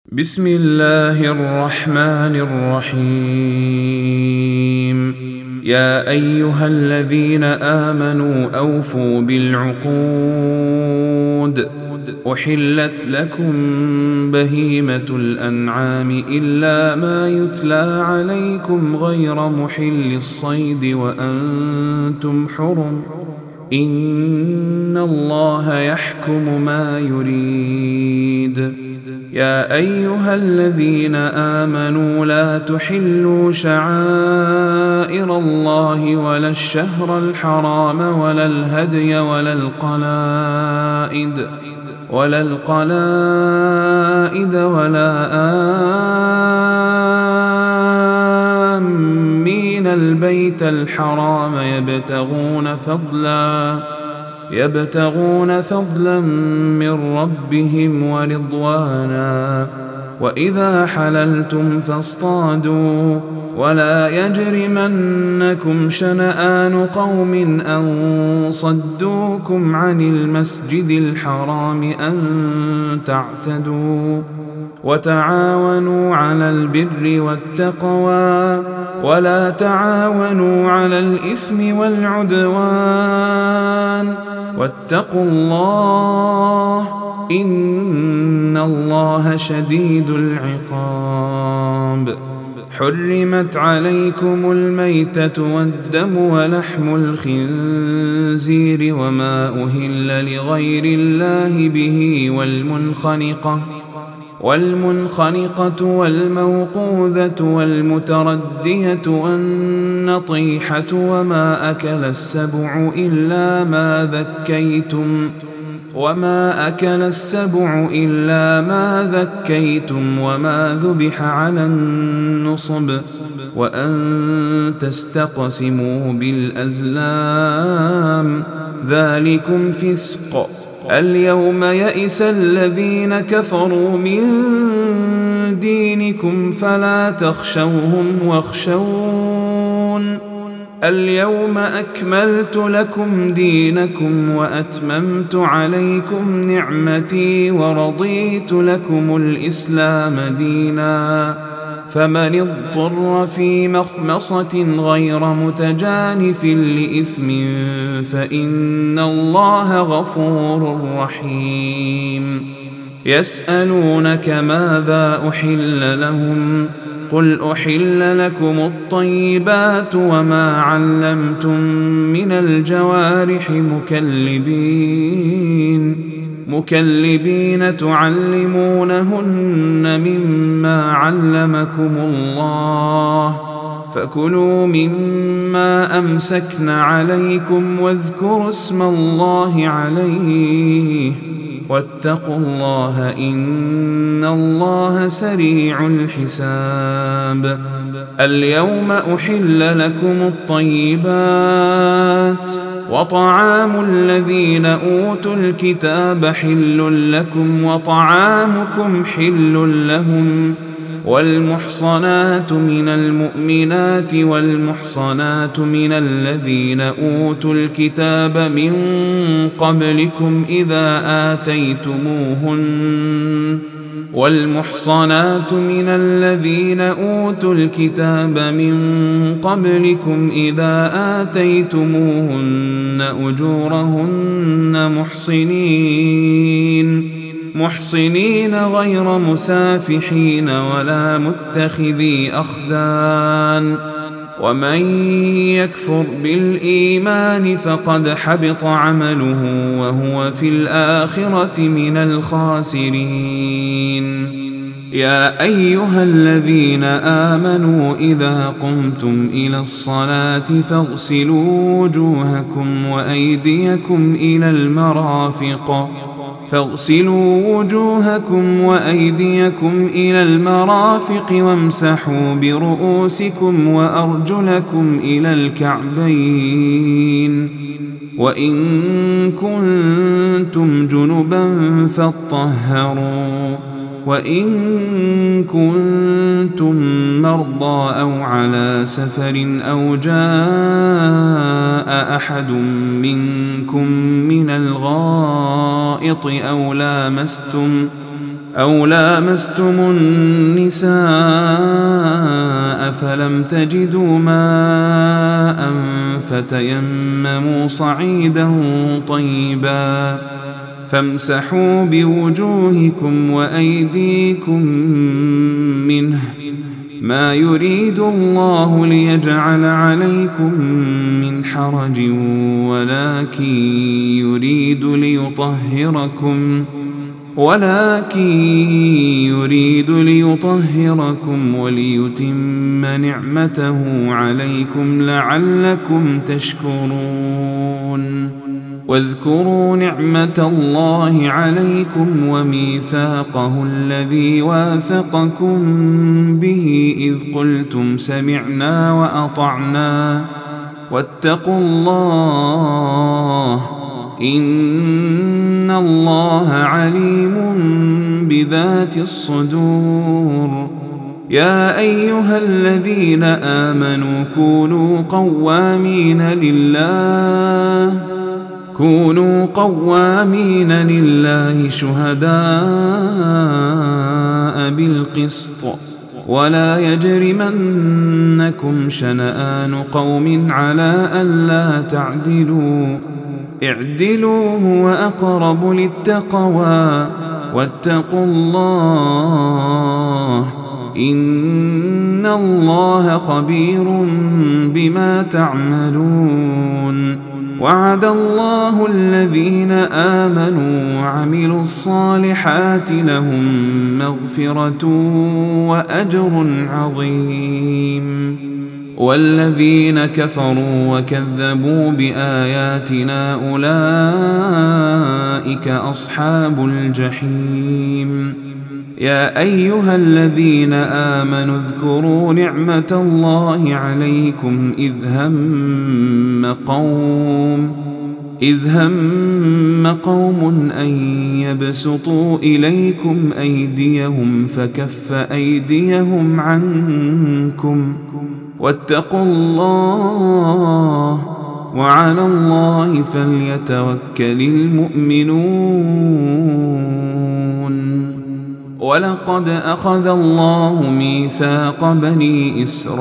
بسم الله الرحمن الرحيم. يا أيها الذين آمنوا أوفوا بالعقود. أحلت لكم بهيمة الأنعام إلا ما يتلى عليكم غير محل الصيد وأنتم حرم. إن الله يحكم ما يريد. يا أيها الذين آمنوا لا تحلوا شعائر الله ولا الشهر الحرام ولا الهدي ولا القلائد ولا آمين البيت الحرام يبتغون فضلا من ربهم ورضوانا. وإذا حللتم فاصطادوا ولا يجرمنكم شنآن قوم أن صدوكم عن المسجد الحرام أن تعتدوا. وتعاونوا على البر والتقوى ولا تعاونوا على الإثم والعدوان. واتقوا الله إن الله شديد العقاب. حرمت عليكم الميتة والدم ولحم الخنزير وما أهل لغير الله به والمنخنقة والموقوذة والمتردية والنطيحة وما أكل السبع إلا ما ذكيتم وما ذبح على النصب وأن تستقسموا بالأزلام ذلكم فسق. اليوم يئس الذين كفروا من دينكم فلا تخشوهم واخشون. اليوم أكملت لكم دينكم وأتممت عليكم نعمتي ورضيت لكم الإسلام دينا. فمن اضطر في مخمصة غير متجانف لإثم فإن الله غفور رحيم. يسألونك ماذا أحل لهم قل أحل لكم الطيبات وما علمتم من الجوارح مكلبين تعلمونهن مما علمكم الله فكلوا مما أمسكن عليكم واذكروا اسم الله عليه واتقوا الله إن الله سريع الحساب. اليوم أحل لكم الطيبات وطعام الذين أوتوا الكتاب حل لكم وطعامكم حل لهم. والمحصنات من المؤمنات والمحصنات من الذين أوتوا الكتاب من قبلكم إذا آتيتموهن أجورهن محصنين غير مسافحين ولا متخذي أخدان. ومن يكفر بالإيمان فقد حبط عمله وهو في الآخرة من الخاسرين. يا أيها الذين آمنوا إذا قمتم إلى الصلاة فاغسلوا وجوهكم وأيديكم إلى المرافق وامسحوا برؤوسكم وأرجلكم إلى الكعبين. وإن كنتم جنبا فاطهروا. وإن كنتم مرضى أو على سفر أو جاء أحد منكم من الغائط أو لامستم النساء فلم تجدوا ماء فتيمموا صعيدا طيبا فامسحوا بوجوهكم وأيديكم منه ما يريد الله ليجعل عليكم من حرج ولكن يريد ليطهركم وليتم نعمته عليكم لعلكم تشكرون واذكروا نعمة الله عليكم وميثاقه الذي واثقكم به إذ قلتم سمعنا وأطعنا واتقوا الله إن الله عليم بذات الصدور يا أيها الذين آمنوا كونوا قوامين لله شهداء بالقسط ولا يجرمنكم شنآن قوم على ألا تعدلوا اعدلوا هو أقرب للتقوى واتقوا الله إن الله خبير بما تعملون وعد الله الذين آمنوا وعملوا الصالحات لهم مغفرة وأجر عظيم والذين كفروا وكذبوا بآياتنا أولئك أصحاب الجحيم يا أيها الذين آمنوا اذكروا نعمة الله عليكم إذ هم قوم أن يبسطوا إليكم أيديهم فكف أيديهم عنكم واتقوا الله وعلى الله فليتوكل المؤمنون ولقد أخذ الله ميثاق بني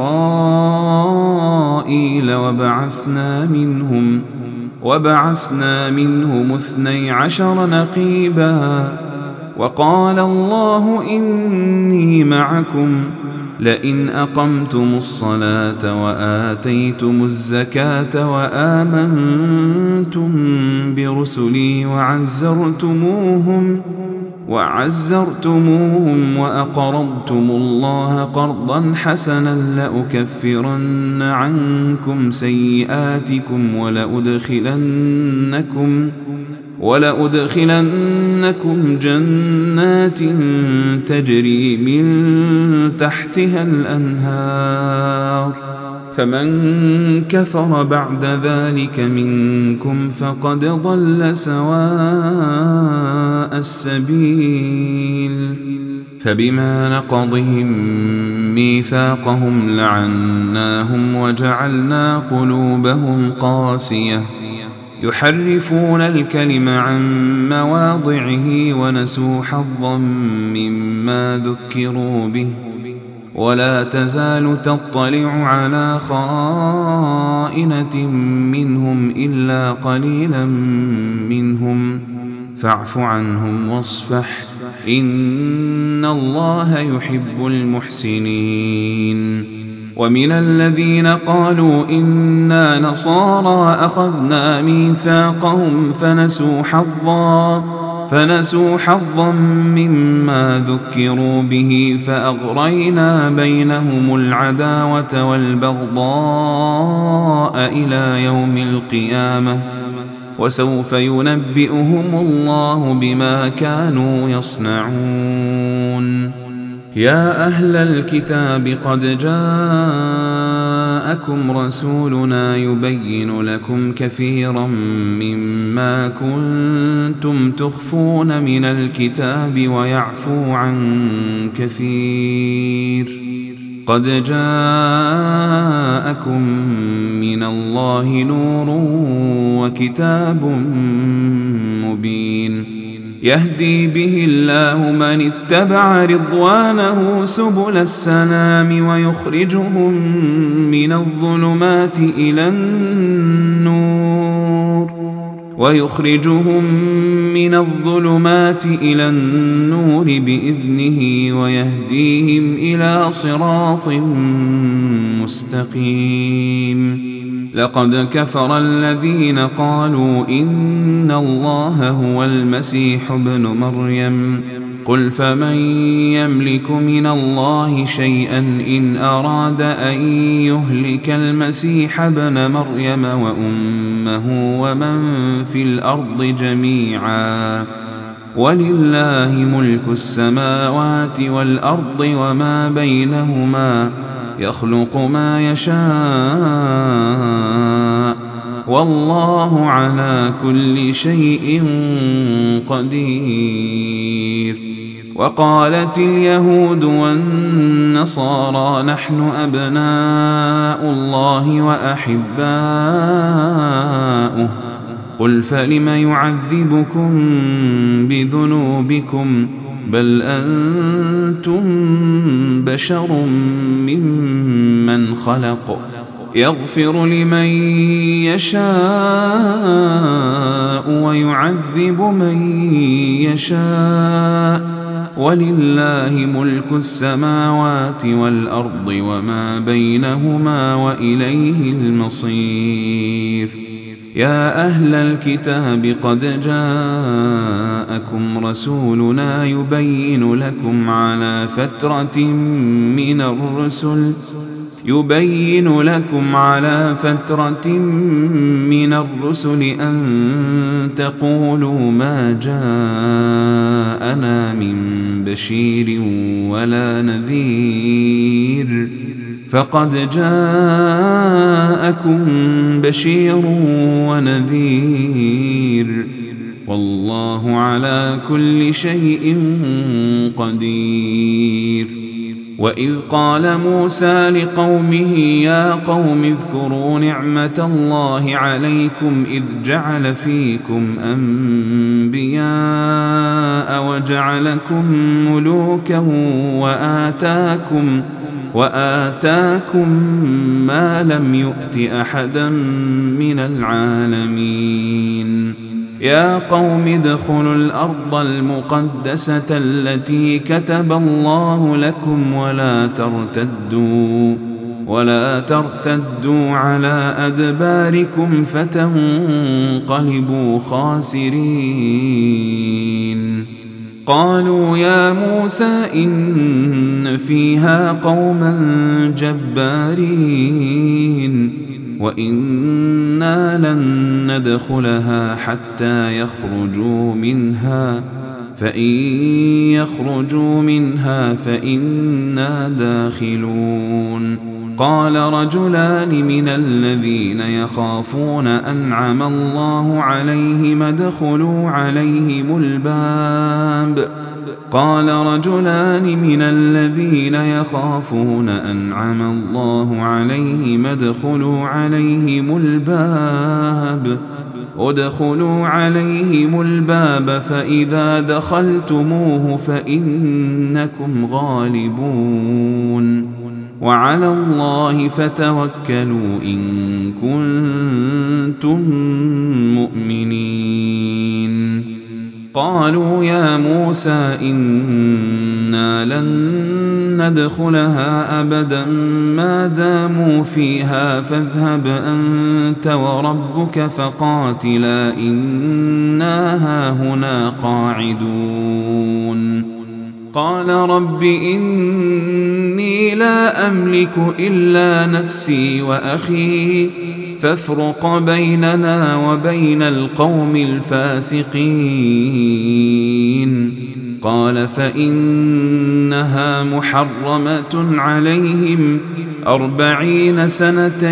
إسرائيل وبعثنا منهم 12 نقيبا وقال الله إني معكم لئن أقمتم الصلاة وآتيتم الزكاة وآمنتم برسلي وعزرتموهم وأقرضتم الله قرضا حسنا لأكفرن عنكم سيئاتكم ولأدخلنكم جنات تجري من تحتها الأنهار فمن كفر بعد ذلك منكم فقد ضل سواء السبيل فبما نقضهم ميثاقهم لعناهم وجعلنا قلوبهم قاسية يحرفون الكلم عن مواضعه ونسوا حظا مما ذكروا به ولا تزال تطلع على خائنة منهم إلا قليلا منهم فاعف عنهم واصفح إن الله يحب المحسنين ومن الذين قالوا إنا نصارى أخذنا ميثاقهم فنسوا حظا مما ذكروا به فأغرينا بينهم العداوة والبغضاء إلى يوم القيامة وسوف ينبئهم الله بما كانوا يصنعون يا أهل الكتاب قد جاءكم رسولنا يبين لكم كثيرا مما كنتم تخفون من الكتاب ويعفو عن كثير قد جاءكم من الله نور وكتاب مبين يهدي به الله من اتبع رضوانه سبل السلام ويخرجهم من الظلمات إلى النور بإذنه ويهديهم إلى صراط مستقيم. لقد كفر الذين قالوا إن الله هو المسيح ابن مريم قل فمن يملك من الله شيئا إن أراد أن يهلك المسيح ابن مريم وأمه ومن في الأرض جميعا ولله ملك السماوات والأرض وما بينهما يخلق ما يشاء والله على كل شيء قدير. وقالت اليهود والنصارى نحن أبناء الله وأحباؤه قل فلم يعذبكم بذنوبكم بل أنتم بشر ممن خلق يغفر لمن يشاء ويعذب من يشاء ولله ملك السماوات والأرض وما بينهما وإليه المصير. يا أهل الكتاب قد جاءكم رسولنا يبين لكم على فترة من الرسل أن تقولوا ما جاءنا من بشير ولا نذير فقد جاءكم بشير ونذير والله على كل شيء قدير. وإذ قال موسى لقومه يا قوم اذكروا نعمة الله عليكم إذ جعل فيكم أنبياء وجعلكم ملوكا وآتاكم ما لم يؤت أحدا من العالمين. يا قوم ادخلوا الأرض المقدسة التي كتب الله لكم ولا ترتدوا على أدباركم فتنقلبوا خاسرين. قالوا يا موسى إن فيها قوما جبارين وإنا لن ندخلها حتى يخرجوا منها فإن يخرجوا منها فإنا داخلون. قال رجلان من الذين يخافون أنعم الله عليهم ادخلوا عليهم الباب فإذا دخلتموه فإنكم غالبون وعلى الله فتوكلوا إن كنتم مؤمنين. قالوا يا موسى إنا لن ندخلها أبدا ما داموا فيها فاذهب أنت وربك فقاتلا إنا هاهنا قاعدون. قال رب إني لا أملك إلا نفسي وأخي فافرق بيننا وبين القوم الفاسقين. قال فإنها محرمة عليهم 40 سنة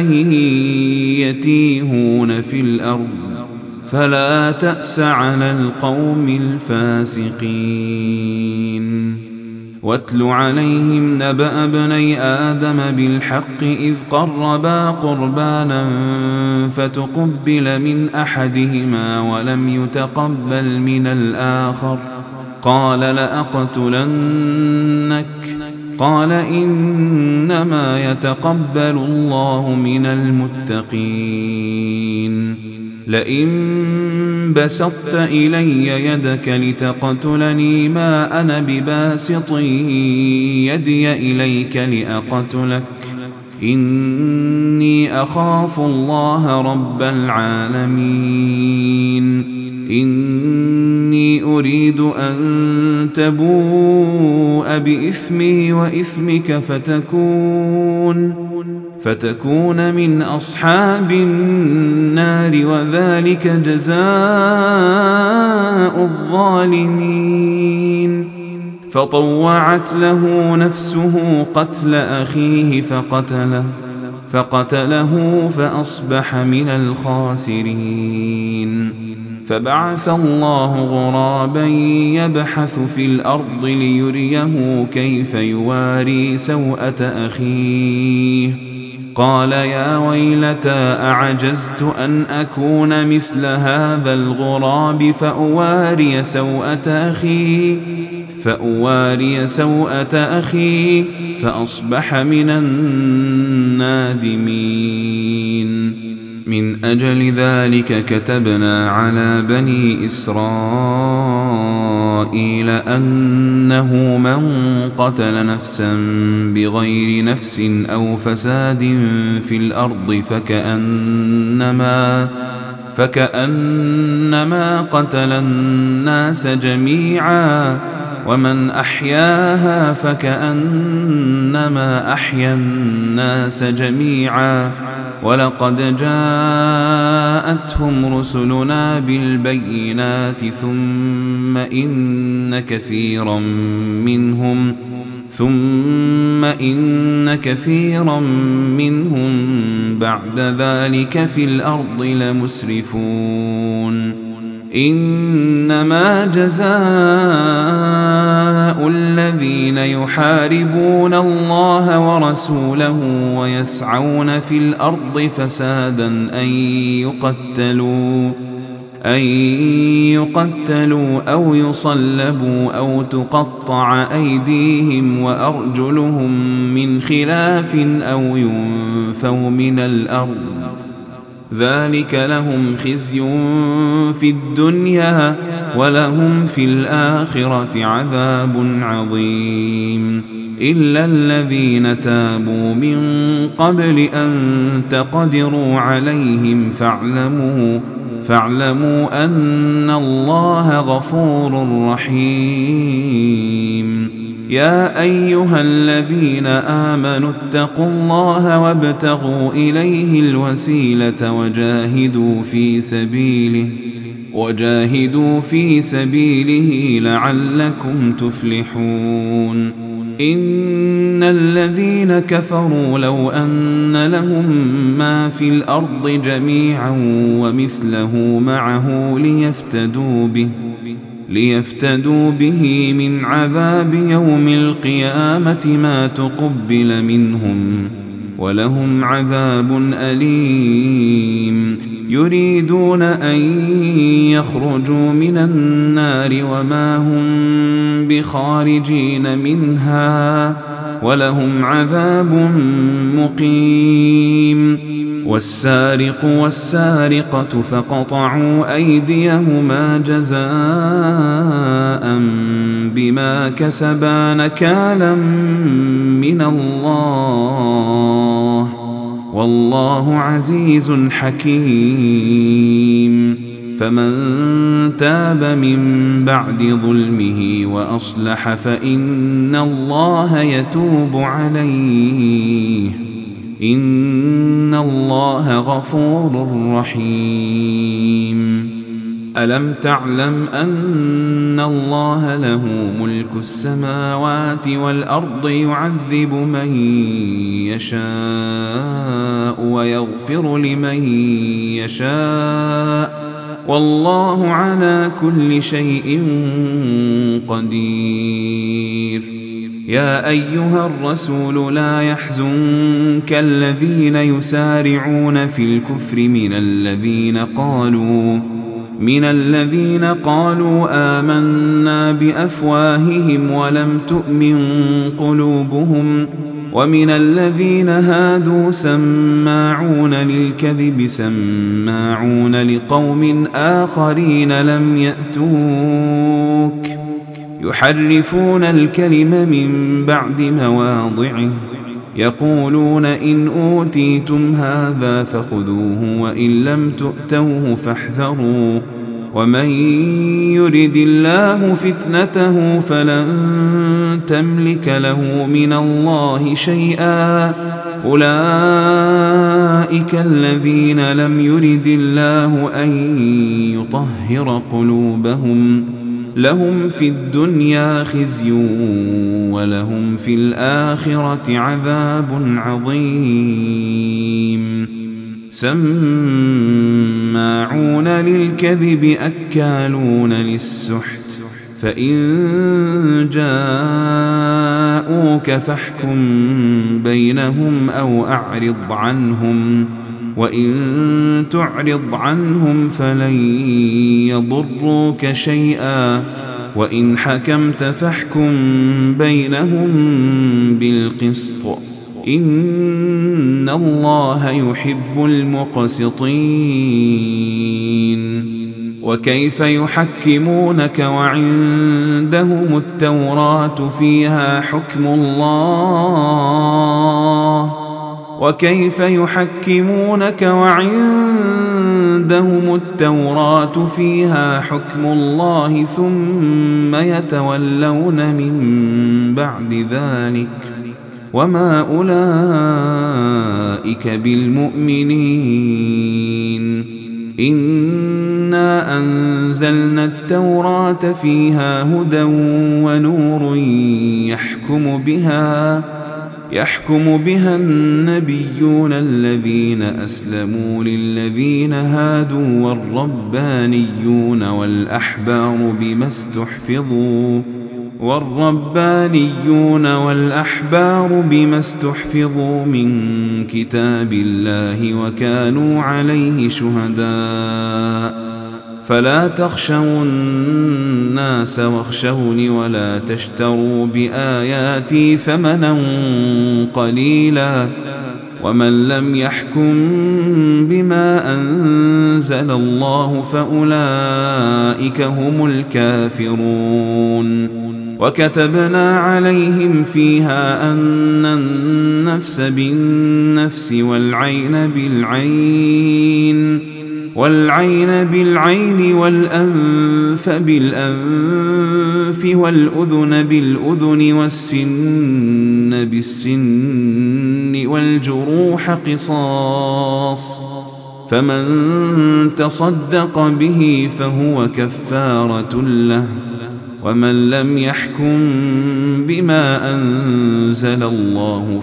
يتيهون في الأرض فلا تأس على القوم الفاسقين. واتل عليهم نبأ ابني آدم بالحق إذ قربا قربانا فتقبل من أحدهما ولم يتقبل من الآخر قال لأقتلنك قال إنما يتقبل الله من المتقين لئن بسطت إلي يدك لتقتلني ما أنا بباسط يدي إليك لأقتلك إني أخاف الله رب العالمين إني أريد أن تبوء بإثمي وإثمك فتكون من أصحاب النار وذلك جزاء الظالمين فطوعت له نفسه قتل أخيه فقتله فأصبح من الخاسرين فبعث الله غرابا يبحث في الأرض ليريه كيف يواري سوءة أخيه قال يا ويلتى أعجزت أن أكون مثل هذا الغراب فأواري سوءة أخي فأصبح من النادمين من أجل ذلك كتبنا على بني إسرائيل أنه من قتل نفسا بغير نفس أو فساد في الأرض فكأنما قتل الناس جميعا ومن أحياها فكأنما أحيا الناس جميعا ولقد جاءتهم رسلنا بالبينات ثم إن كثيرا منهم بعد ذلك في الأرض لمسرفون إنما جزاء الذين يحاربون الله ورسوله ويسعون في الأرض فسادا أن يقتلوا أو يصلبوا أو تقطع أيديهم وأرجلهم من خلاف أو ينفوا من الأرض ذلك لهم خزي في الدنيا ولهم في الآخرة عذاب عظيم إلا الذين تابوا من قبل أن تقدروا عليهم فاعلموا أن الله غفور رحيم يا أيها الذين آمنوا اتقوا الله وابتغوا إليه الوسيلة وجاهدوا في سبيله لعلكم تفلحون إن الذين كفروا لو أن لهم ما في الأرض جميعا ومثله معه ليفتدوا به من عذاب يوم القيامة ما تقبل منهم ولهم عذاب أليم يريدون أن يخرجوا من النار وما هم بخارجين منها ولهم عذاب مقيم والسارق والسارقة فقطعوا أيديهما جزاء بما كسبا نكالا من الله والله عزيز حكيم فمن تاب من بعد ظلمه وأصلح فإن الله يتوب عليه إن الله غفور رحيم ألم تعلم أن الله له ملك السماوات والأرض يعذب من يشاء ويغفر لمن يشاء والله على كل شيء قدير يا أيها الرسول لا يحزنك الذين يسارعون في الكفر من الذين قالوا آمنا بأفواههم ولم تؤمن قلوبهم ومن الذين هادوا سماعون للكذب سماعون لقوم آخرين لم يأتوك يحرفون الكلم من بعد مواضعه يقولون إن أوتيتم هذا فخذوه وإن لم تؤتوه فاحذروا ومن يرد الله فتنته فلن تملك له من الله شيئا أولئك الذين لم يرد الله أن يطهر قلوبهم لهم في الدنيا خزي ولهم في الآخرة عذاب عظيم سماعون للكذب أكالون للسحت فإن جاءوك فاحكم بينهم أو أعرض عنهم وإن تعرض عنهم فلن يضروك شيئا وإن حكمت فاحكم بينهم بالقسط إن الله يحب المقسطين وكيف يحكمونك وعندهم التوراة فيها حكم الله وكيف يحكمونك وعندهم التوراة فيها حكم الله ثم يتولون من بعد ذلك وما أولئك بالمؤمنين إنا أنزلنا التوراة فيها هدى ونور يحكم بها النبيون الذين أسلموا للذين هادوا والربانيون بما استحفظوا من كتاب الله وكانوا عليه شهداء فلا تخشوا الناس واخشوني ولا تشتروا بآياتي ثمنا قليلا ومن لم يحكم بما أنزل الله فأولئك هم الكافرون وكتبنا عليهم فيها أن النفس بالنفس والعين بالعين والأنف بالأنف والأذن بالأذن والسن بالسن والجروح قصاص فمن تصدق به فهو كفارة له ومن لم يحكم بما أنزل الله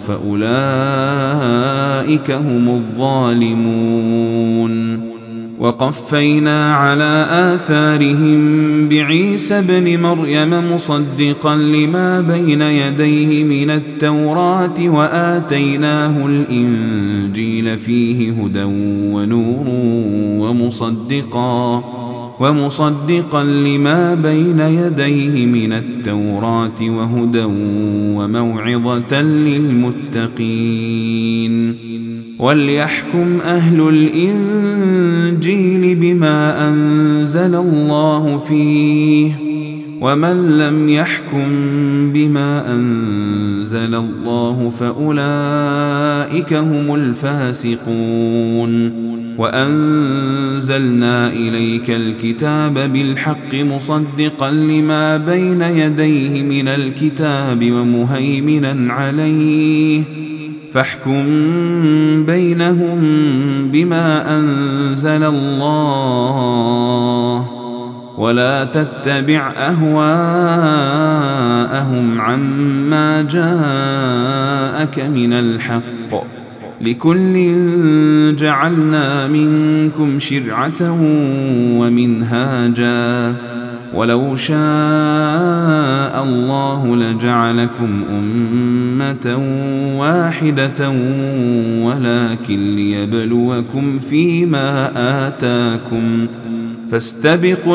فأولئك هم الظالمون وقفينا على آثارهم بعيسى ابن مريم مصدقا لما بين يديه من التوراة وآتيناه الإنجيل فيه هدى ونور ومصدقا لما بين يديه من التوراة وهدى وموعظة للمتقين وليحكم أهل الإنجيل بما أنزل الله فيه ومن لم يحكم بما أنزل الله فأولئك هم الفاسقون وأنزلنا إليك الكتاب بالحق مصدقا لما بين يديه من الكتاب ومهيمنا عليه فاحكم بينهم بما أنزل الله ولا تتبع أهواءهم عما جاءك من الحق لكل جعلنا منكم شرعة ومنهاجا ولو شاء الله لجعلكم أمة واحدة ولكن ليبلوكم فيما آتاكم فاستبقوا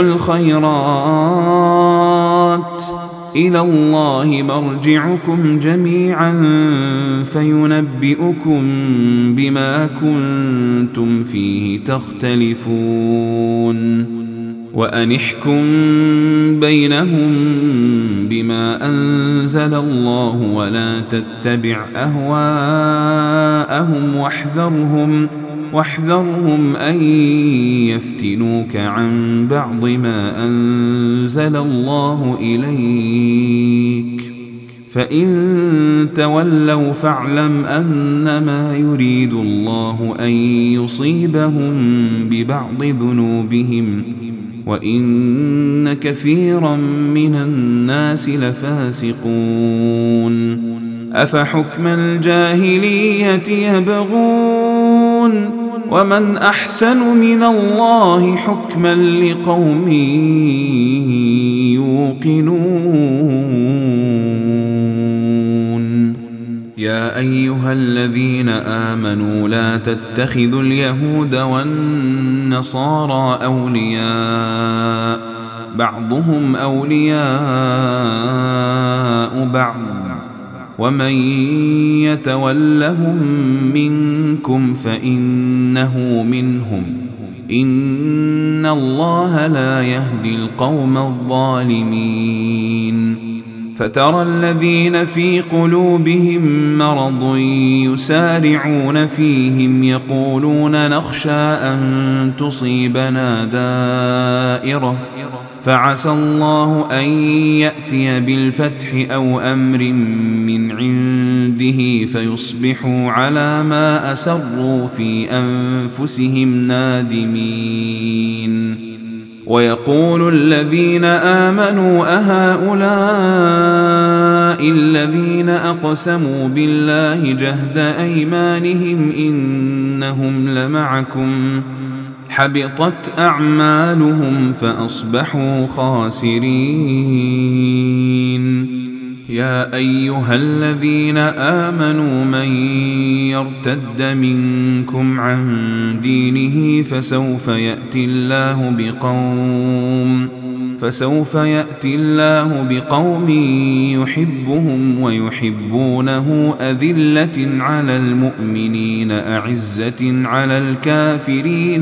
الخيرات إلى الله مرجعكم جميعا فينبئكم بما كنتم فيه تختلفون وأن احكم بينهم بما أنزل الله ولا تتبع أهواءهم واحذرهم أن يفتنوك عن بعض ما أنزل الله إليك فإن تولوا فاعلم أنما يريد الله أن يصيبهم ببعض ذنوبهم وإن كثيرا من الناس لفاسقون أفحكم الجاهلية يبغون ومن أحسن من الله حكما لقوم يوقنون يا أيها الذين آمنوا لا تتخذوا اليهود والنصارى أولياء بعضهم أولياء بعض ومن يتولهم منكم فإنه منهم إن الله لا يهدي القوم الظالمين فترى الذين في قلوبهم مرض يسارعون فيهم يقولون نخشى أن تصيبنا دائرة فعسى الله أن يأتي بالفتح أو أمر من عنده فيصبحوا على ما أسروا في أنفسهم نادمين ويقول الذين آمنوا أهؤلاء الذين أقسموا بالله جهد أيمانهم إنهم لمعكم حبطت أعمالهم فأصبحوا خاسرين يا أيها الذين آمنوا من يرتد منكم عن دينه فسوف يأتي الله بقوم يحبهم ويحبونه أذلة على المؤمنين أعزة على الكافرين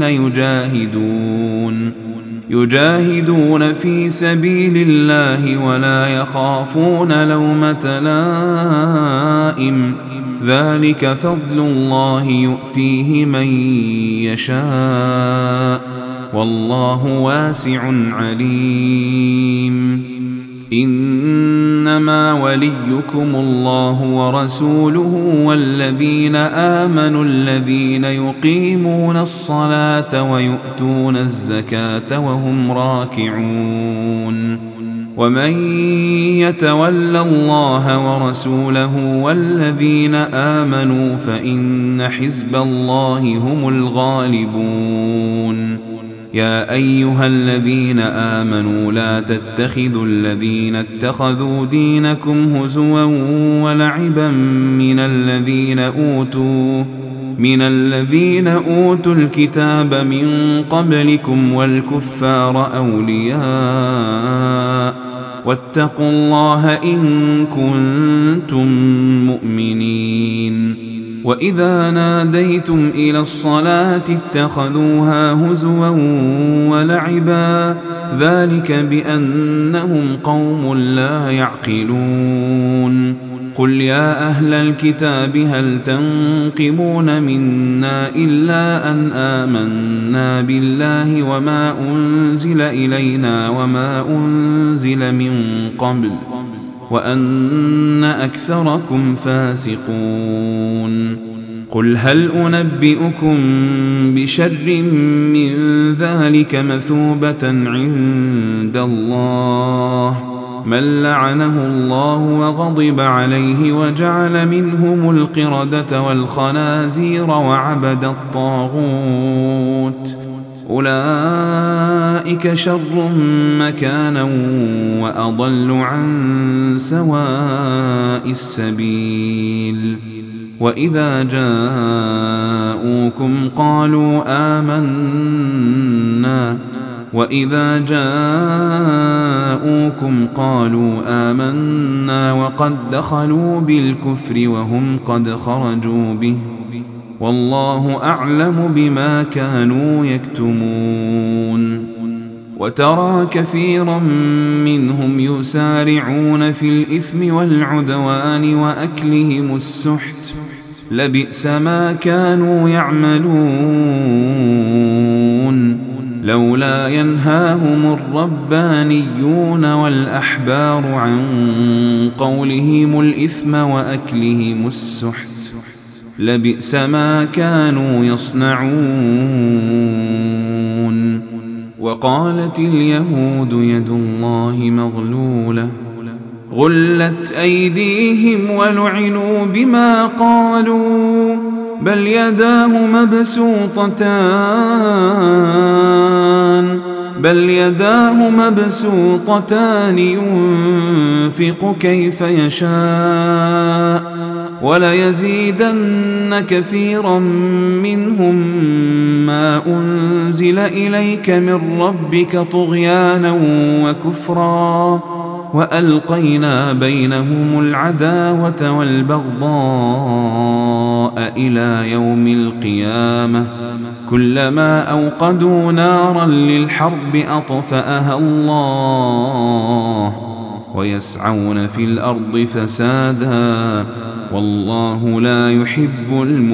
يجاهدون في سبيل الله ولا يخافون لومة لائم ذلك فضل الله يؤتيه من يشاء والله واسع عليم إنما وليكم الله ورسوله والذين آمنوا الذين يقيمون الصلاة ويؤتون الزكاة وهم راكعون ومن يتول الله ورسوله والذين آمنوا فإن حزب الله هم الغالبون يا أيها الذين آمنوا لا تتخذوا الذين اتخذوا دينكم هزوا ولعبا من الذين أوتوا الكتاب من قبلكم والكفار أولياء واتقوا الله إن كنتم مؤمنين وإذا ناديتم إلى الصلاة اتخذوها هزوا ولعبا ذلك بأنهم قوم لا يعقلون قل يا أهل الكتاب هل تنقمون منا إلا أن آمنا بالله وما أنزل إلينا وما أنزل من قبل وأن أكثركم فاسقون قل هل أنبئكم بشر من ذلك مثوبة عند الله من لعنه الله وغضب عليه وجعل منهم القردة والخنازير وعبد الطاغوت أولئك شر مكانا وأضل عن سواء السبيل. وإذا جاءوكم قالوا آمنا وقد دخلوا بالكفر وهم قد خرجوا به والله أعلم بما كانوا يكتمون. وترى كثيرا منهم يسارعون في الإثم والعدوان وأكلهم السحت لبئس ما كانوا يعملون. لولا ينهاهم الربانيون والأحبار عن قولهم الإثم وأكلهم السحت لبئس ما كانوا يصنعون. وقالت اليهود يد الله مغلولة غلت أيديهم ولعنوا بما قالوا بل يداه مبسوطتان ينفق كيف يشاء وليزيدن كثيرا منهم ما أنزل إليك من ربك طغيانا وكفرا وألقينا بينهم العداوة والبغضاء إلى يوم القيامة كلما أوقدوا نارا للحرب أطفأها الله ويسعون في الأرض فسادا والله لا يحب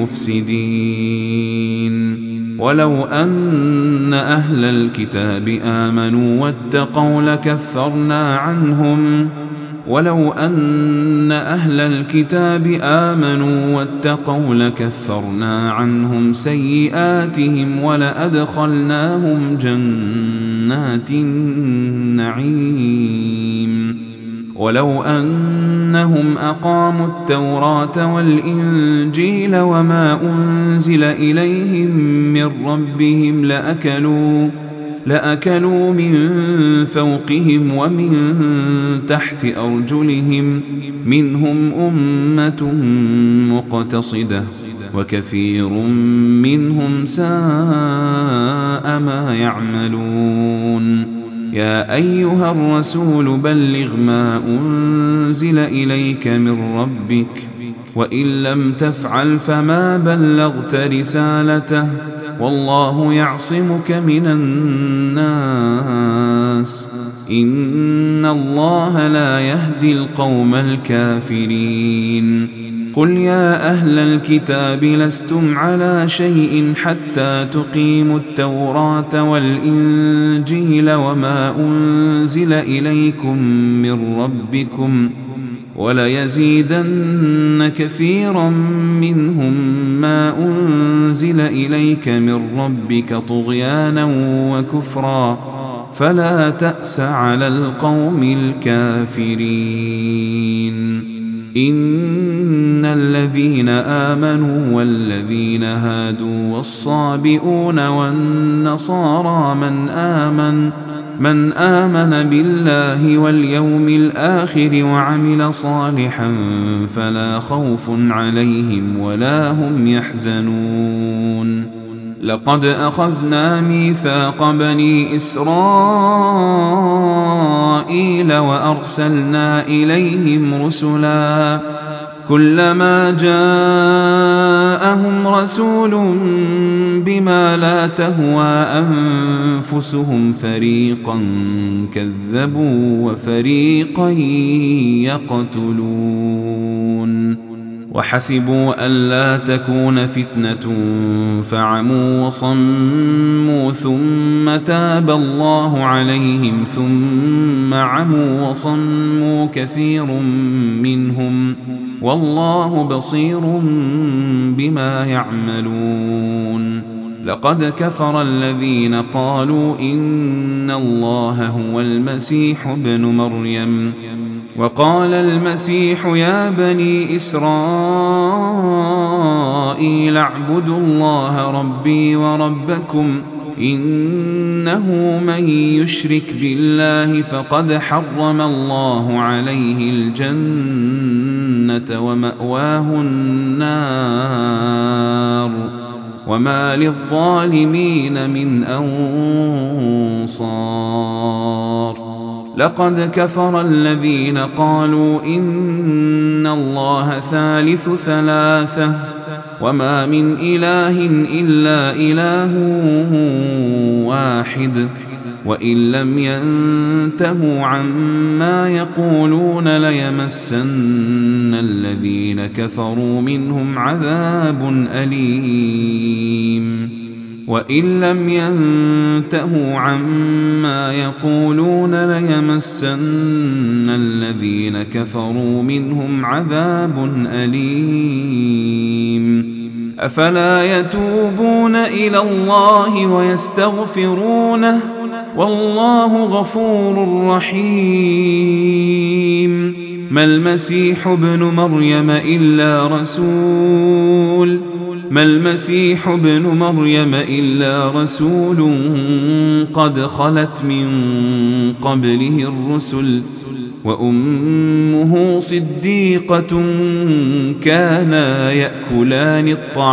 المفسدين. ولو أن أهل الكتاب آمنوا واتقوا لكفرنا عنهم سيئاتهم ولأدخلناهم جنات النعيم. ولو أنهم أقاموا التوراة والإنجيل وما أنزل إليهم من ربهم لأكلوا من فوقهم ومن تحت أرجلهم منهم أمة مقتصدة وكثير منهم ساء ما يعملون. يا أيها الرسول بلغ ما أنزل إليك من ربك وإن لم تفعل فما بلغت رسالته والله يعصمك من الناس إن الله لا يهدي القوم الكافرين. قل يا أهل الكتاب لستم على شيء حتى تقيموا التوراة والإنجيل وما أنزل إليكم من ربكم وليزيدن كثيرا منهم ما أنزل إليك من ربك طغيانا وكفرا فلا تأس على القوم الكافرين. إن الذين آمنوا والذين هادوا والصابئون والنصارى من آمن بالله واليوم الآخر وعمل صالحا فلا خوف عليهم ولا هم يحزنون. لقد أخذنا ميثاق بني إسرائيل وأرسلنا إليهم رسلا كلما جاءهم رسول بما لا تهوى أنفسهم فريقا كذبوا وفريقا يقتلون. وحسبوا ألا تكون فتنة فعموا وصموا ثم تاب الله عليهم ثم عموا وصموا كثير منهم والله بصير بما يعملون. لقد كفر الذين قالوا إن الله هو المسيح ابن مريم وقال المسيح يا بني إسرائيل اعبدوا الله ربي وربكم إنه من يشرك بالله فقد حرم الله عليه الجنة ومأواه النار وما للظالمين من أنصار. لقد كفر الذين قالوا إن الله ثالث ثلاثة وما من إله إلا إله واحد وإن لم ينتهوا عما يقولون ليمسن الذين كفروا منهم عذاب أليم. وإن لم ينتهوا عما يقولون ليمسن الذين كفروا منهم عذاب أليم. أفلا يتوبون إلى الله ويستغفرونه والله غفور رحيم. ما المسيح ابن مريم إلا رسول قد خلت من قبله الرسل وأمه صديقة كانا يأكلان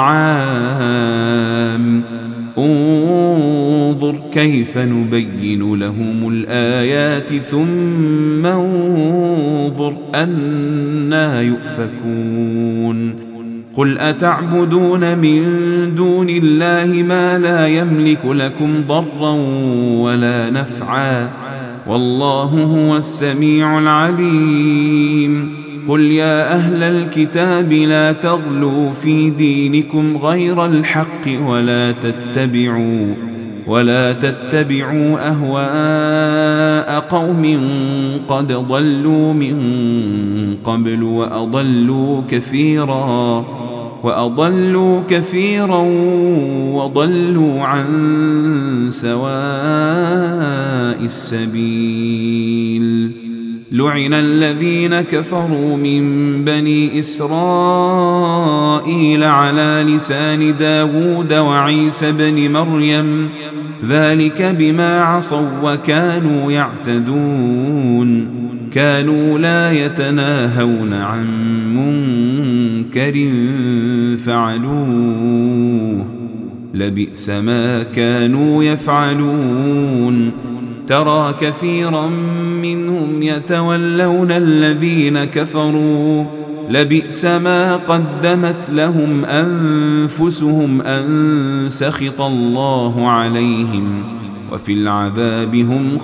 الطعام انظر كيف نبين لهم الآيات ثم انظر أنى يؤفكون. قل أتعبدون من دون الله ما لا يملك لكم ضرا ولا نفعا والله هو السميع العليم. قل يا أهل الكتاب لا تغلوا في دينكم غير الحق ولا تتبعوا أهواء قوم قد ضلوا من قبل وأضلوا كثيرا وضلوا عن سواء السبيل. لعن الذين كفروا من بني إسرائيل على لسان داود وعيسى بن مريم ذلك بما عصوا وكانوا يعتدون. كانوا لا يتناهون عن منكر فعلوه لبئس ما كانوا يفعلون. ترى كثيرا منهم يتولون الذين كفروا لبئس ما قدمت لهم أنفسهم أن سخط الله عليهم وفي العذاب هم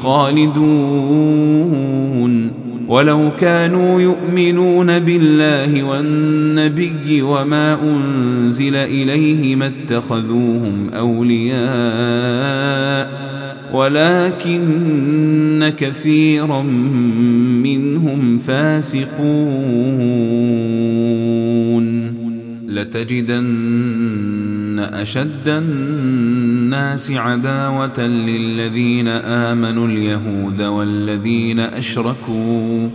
خالدون. ولو كانوا يؤمنون بالله والنبي وما أنزل إليه ما اتخذوهم أولياء ولكن كثيرا منهم فاسقون. لتجدن أشد الناس عداوة للذين آمنوا اليهود والذين أشركوا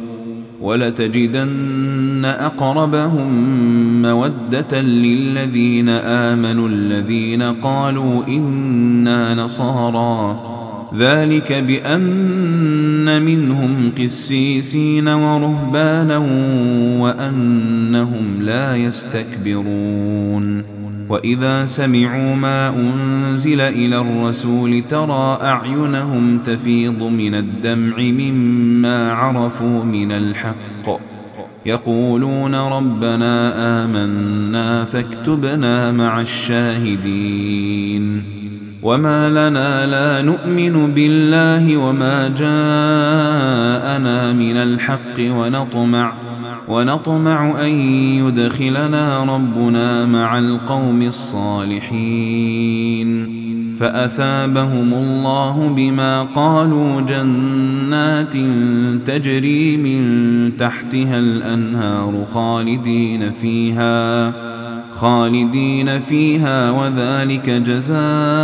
ولتجدن أقربهم مودة للذين آمنوا الذين قالوا إنا نصارى ذلك بأن منهم قسيسين ورهبانا وأنهم لا يستكبرون. وإذا سمعوا ما أنزل إلى الرسول ترى أعينهم تفيض من الدمع مما عرفوا من الحق يقولون ربنا آمنا فاكتبنا مع الشاهدين. وما لنا لا نؤمن بالله وما جاءنا من الحق ونطمع أن يدخلنا ربنا مع القوم الصالحين. فأثابهم الله بما قالوا جنات تجري من تحتها الأنهار خالدين فيها وذلك جزاء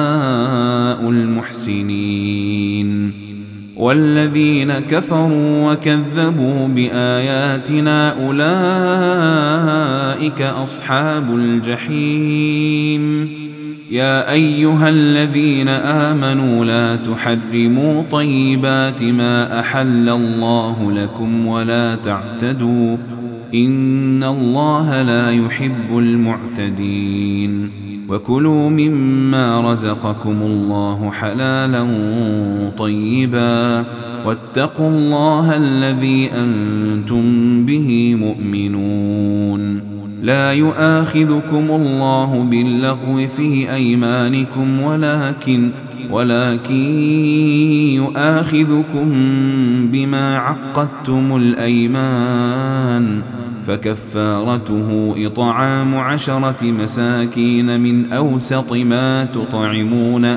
المحسنين. والذين كفروا وكذبوا بآياتنا أولئك أصحاب الجحيم يا أيها الذين آمنوا لا تحرموا طيبات ما أحل الله لكم ولا تعتدوا إن الله لا يحب المعتدين وكلوا مما رزقكم الله حلالا طيبا واتقوا الله الذي أنتم به مؤمنون لا يؤاخذكم الله باللغو في أيمانكم ولكن يؤاخذكم بما عقدتم الأيمان فكفارته إطعام 10 مساكين من أوسط ما تطعمون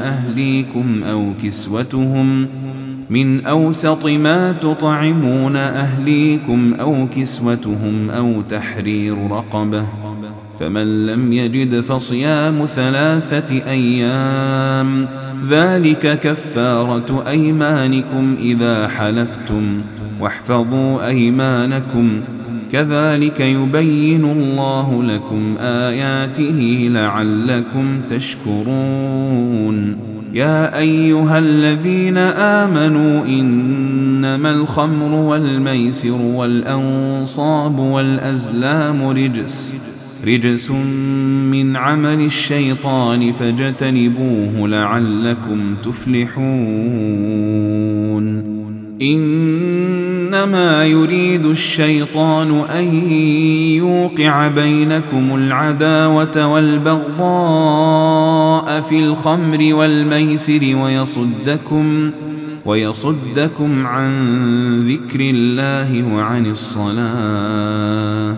أهليكم أو كسوتهم أو تحرير رقبة فمن لم يجد فصيام 3 أيام ذلك كفارة أيمانكم إذا حلفتم واحفظوا أيمانكم كذلك يبين الله لكم آياته لعلكم تشكرون يا أيها الذين آمنوا إنما الخمر والميسر والأنصاب والأزلام رجس من عمل الشيطان فاجتنبوه لعلكم تفلحون إنما يريد الشيطان أن يوقع بينكم العداوة والبغضاء في الخمر والميسر ويصدكم عن ذكر الله وعن الصلاة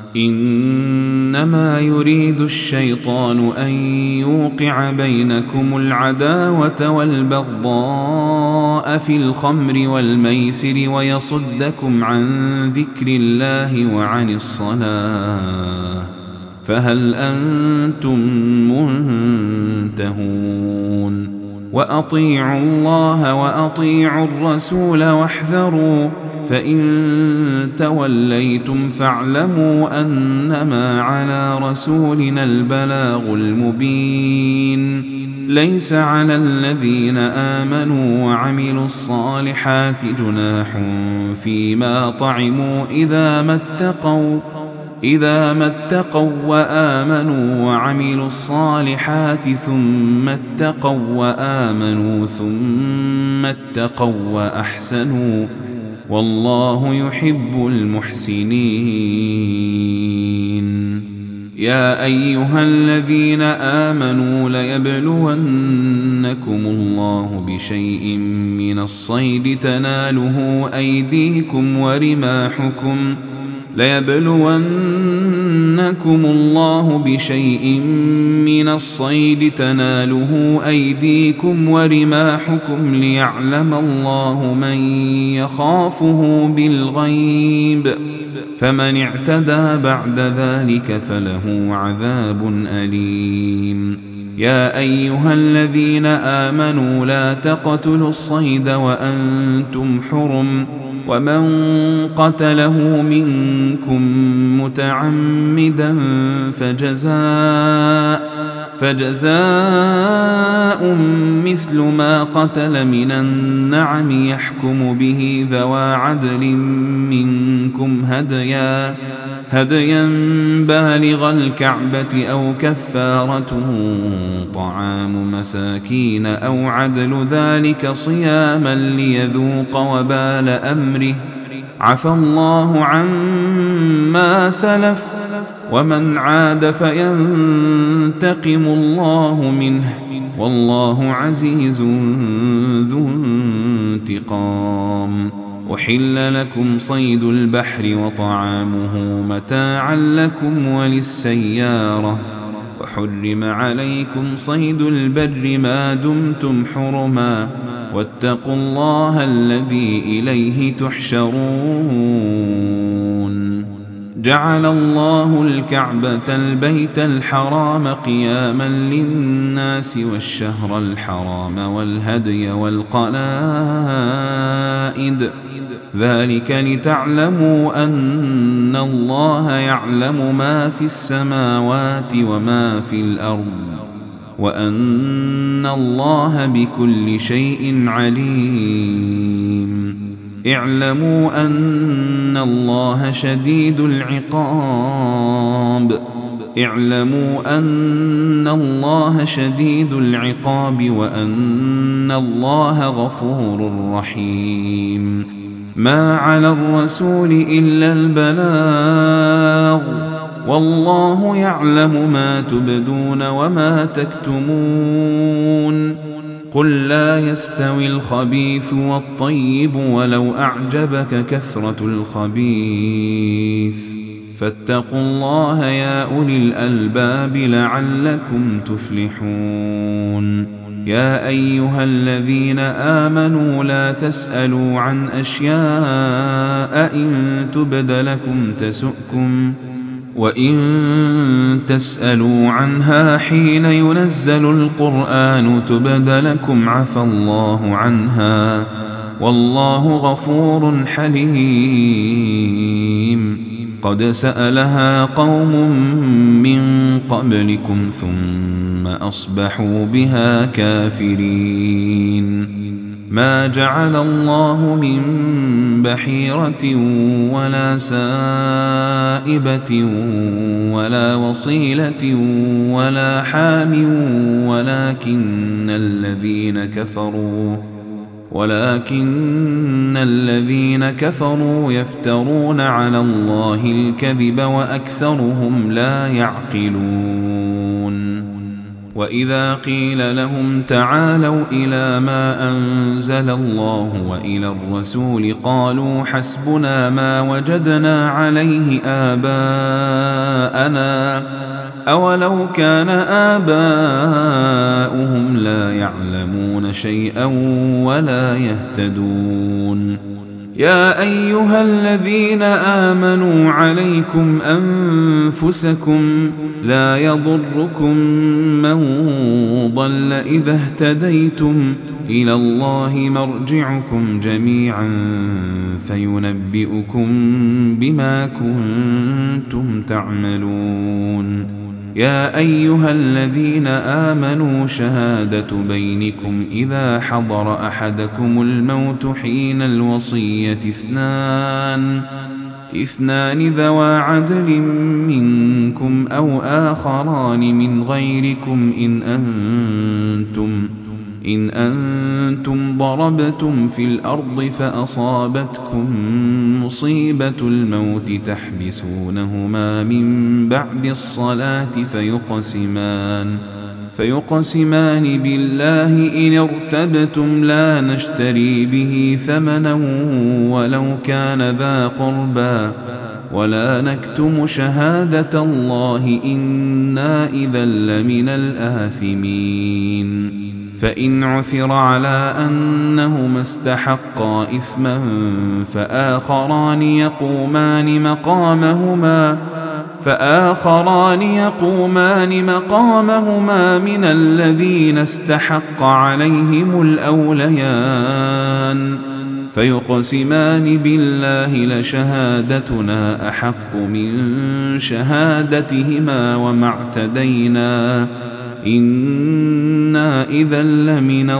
إنما يريد الشيطان أن يوقع بينكم العداوة والبغضاء في الخمر والميسر ويصدكم عن ذكر الله وعن الصلاة فهل أنتم منتهون وأطيعوا الله وأطيعوا الرسول واحذروا فإن توليتم فاعلموا أنما على رسولنا البلاغ المبين ليس على الذين آمنوا وعملوا الصالحات جناح فيما طعموا إذا ما اتقوا وآمنوا وعملوا الصالحات ثم اتقوا وآمنوا ثم اتقوا وأحسنوا والله يحب المحسنين يا أيها الذين آمنوا ليبلونكم الله بشيء من الصيد تناله أيديكم ورماحكم ليعلم الله من يخافه بالغيب فمن اعتدى بعد ذلك فله عذاب أليم يا أيها الذين آمنوا لا تقتلوا الصيد وأنتم حرم ومن قتله منكم متعمدا فجزاء مثل ما قتل من النعم يحكم به ذوى عدل منكم هديا بالغ الكعبة أو كفارته طعام مساكين أو عدل ذلك صياما ليذوق وبال أمره عفى الله عما سلف ومن عاد فينتقم الله منه والله عزيز ذو انتقام أحل لكم صيد البحر وطعامه متاعا لكم وللسيارة وحرم عليكم صيد البر ما دمتم حرما واتقوا الله الذي إليه تحشرون جعل الله الكعبة البيت الحرام قياما للناس والشهر الحرام والهدي والقلائد ذلك لتعلموا أن الله يعلم ما في السماوات وما في الأرض وأن الله بكل شيء عليم. اعلموا أن الله شديد العقاب. اعلموا أن الله شديد العقاب وأن الله غفور رحيم. ما على الرسول إلا البلاغ، والله يعلم ما تبدون وما تكتمون. قل لا يستوي الخبيث والطيب ولو أعجبك كثرة الخبيث، فاتقوا الله يا أولي الألباب لعلكم تفلحون. يا أيها الذين آمنوا لا تسألوا عن أشياء إن تبد لكم تسؤكم، وإن تسألوا عنها حين ينزل القرآن تبد لكم عفى الله عنها، والله غفور حليم. قد سألها قوم من قبلكم ثم أصبحوا بها كافرين. ما جعل الله من بحيرة ولا سائبة ولا وصيلة ولا حام ولكن الذين كفروا يفترون على الله الكذب وأكثرهم لا يعقلون. وإذا قيل لهم تعالوا إلى ما أنزل الله وإلى الرسول قالوا حسبنا ما وجدنا عليه آباءنا أولو كان آباؤهم لا يعلمون شيئا ولا يهتدون. يا أيها الذين آمنوا عليكم أنفسكم لا يضركم من ضل إذا اهتديتم إلى الله مرجعكم جميعا فينبئكم بما كنتم تعملون. يا أيها الذين آمنوا شهادة بينكم إذا حضر أحدكم الموت حين الوصية اثنان ذوى عدل منكم أو آخران من غيركم إن أنتم ضربتم في الأرض فأصابتكم مصيبة الموت تحبسونهما من بعد الصلاة فيقسمان بالله إن ارتبتم لا نشتري به ثمنا ولو كان ذا قربى ولا نكتم شهادة الله إنا إذا لمن الآثمين. فإن عثر على أنهما استحقا إثما فآخران يقومان مقامهما من الذين استحق عليهم الأوليان فيقسمان بالله لشهادتنا أحق من شهادتهما وما اعتدينا إنا إذا لمن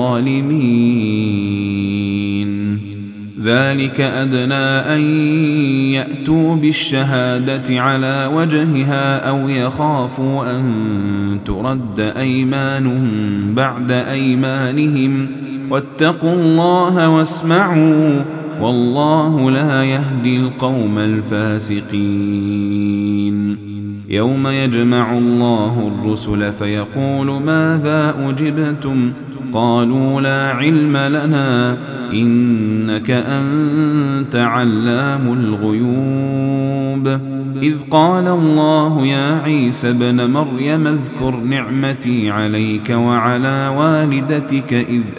الظالمين. ذلك أدنى أن يأتوا بالشهادة على وجهها أو يخافوا أن ترد أيمان بعد أيمانهم واتقوا الله واسمعوا والله لا يهدي القوم الفاسقين. يوم يجمع الله الرسل فيقول ماذا أجبتم قالوا لا علم لنا إنك أنت علام الغيوب. إذ قال الله يا عيسى ابن مريم اذكر نعمتي عليك وعلى والدتك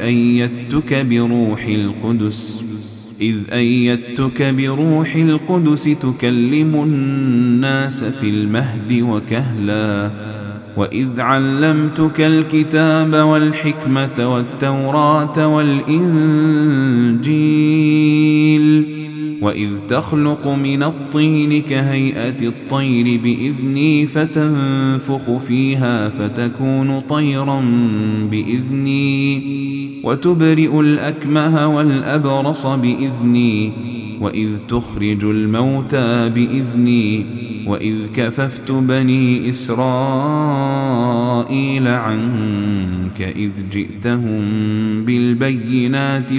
إذ أيدتك بروح القدس تكلم الناس في المهد وكهلا وإذ علمتك الكتاب والحكمة والتوراة والإنجيل وإذ تخلق من الطين كهيئة الطير بإذني فتنفخ فيها فتكون طيرا بإذني وتبرئ الأكمه والأبرص بإذني وإذ تخرج الموتى بإذني وإذ كففت بني إسرائيل عنك إذ جئتهم بالبينات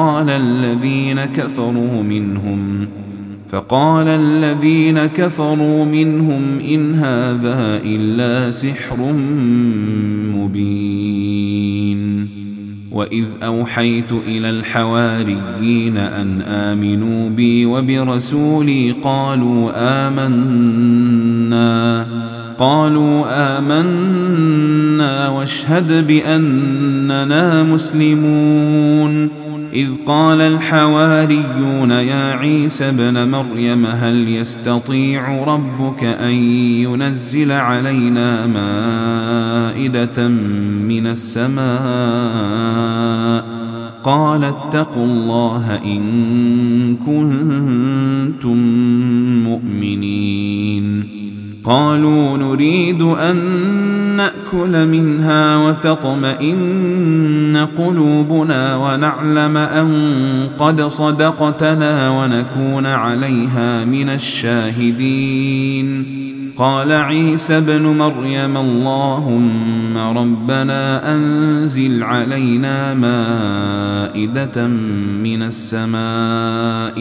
فقال الذين كفروا منهم إن هذا إلا سحر مبين. وإذ أوحيت إلى الحواريين أن آمنوا بي وبرسولي قالوا آمنا واشهد بأننا مسلمون. إذ قال الحواريون يا عيسى ابن مريم هل يستطيع ربك أن ينزل علينا مائدة من السماء قال اتقوا الله إن كنتم مؤمنين. قالوا نريد أن نأكل منها وتطمئن قلوبنا ونعلم أن قد صدقتنا ونكون عليها من الشاهدين. قال عيسى ابن مريم اللهم ربنا أنزل علينا مائدة من السماء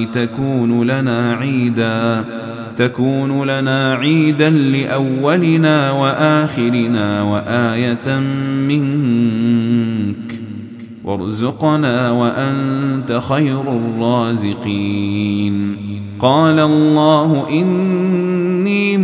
تكون لنا عيدا لأولنا وآخرنا وآية منك وارزقنا وأنت خير الرازقين. قال الله إني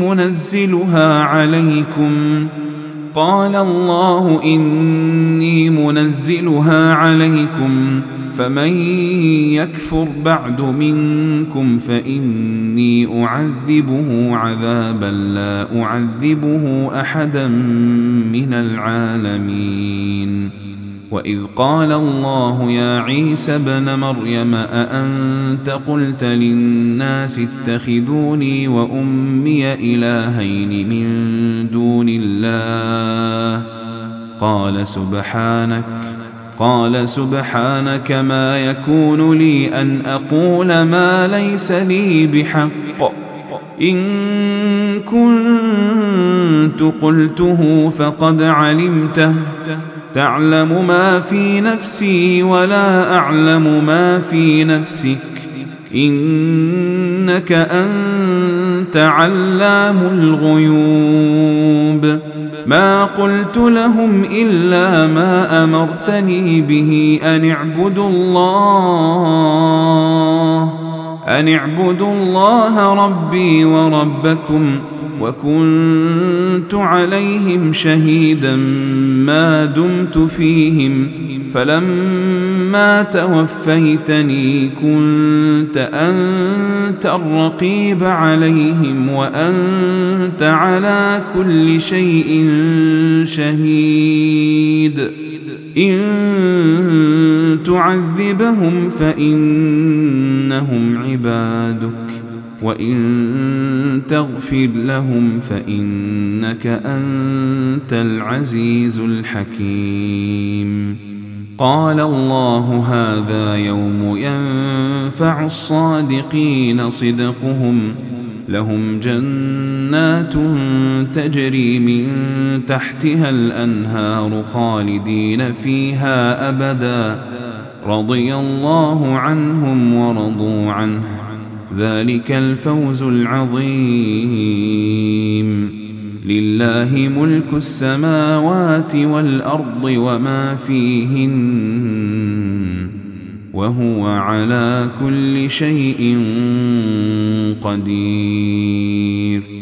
منزلها عليكم فمن يكفر بعد منكم فإني أعذبه عذابا لا أعذبه أحدا من العالمين. وإذ قال الله يا عيسى ابن مريم أأنت قلت للناس اتخذوني وأمي إلهين من دون الله قال سبحانك ما يكون لي أن أقول ما ليس لي بحق إن كنت قلته فقد علمته تعلم ما في نفسي ولا أعلم ما في نفسك إنك أنت علام الغيوب. ما قلت لهم إلا ما أمرتني به أن اعبدوا الله ربي وربكم وكنت عليهم شهيدا ما دمت فيهم فلما توفيتني كنت أنت الرقيب عليهم وأنت على كل شيء شهيد. إن تعذبهم فإنهم عبادك وإن تغفر لهم فإنك أنت العزيز الحكيم. قال الله هذا يوم ينفع الصادقين صدقهم لهم جنات تجري من تحتها الأنهار خالدين فيها أبدا رضي الله عنهم ورضوا عنه ذلك الفوز العظيم. لله ملك السماوات والأرض وما فيهن وهو على كل شيء قدير.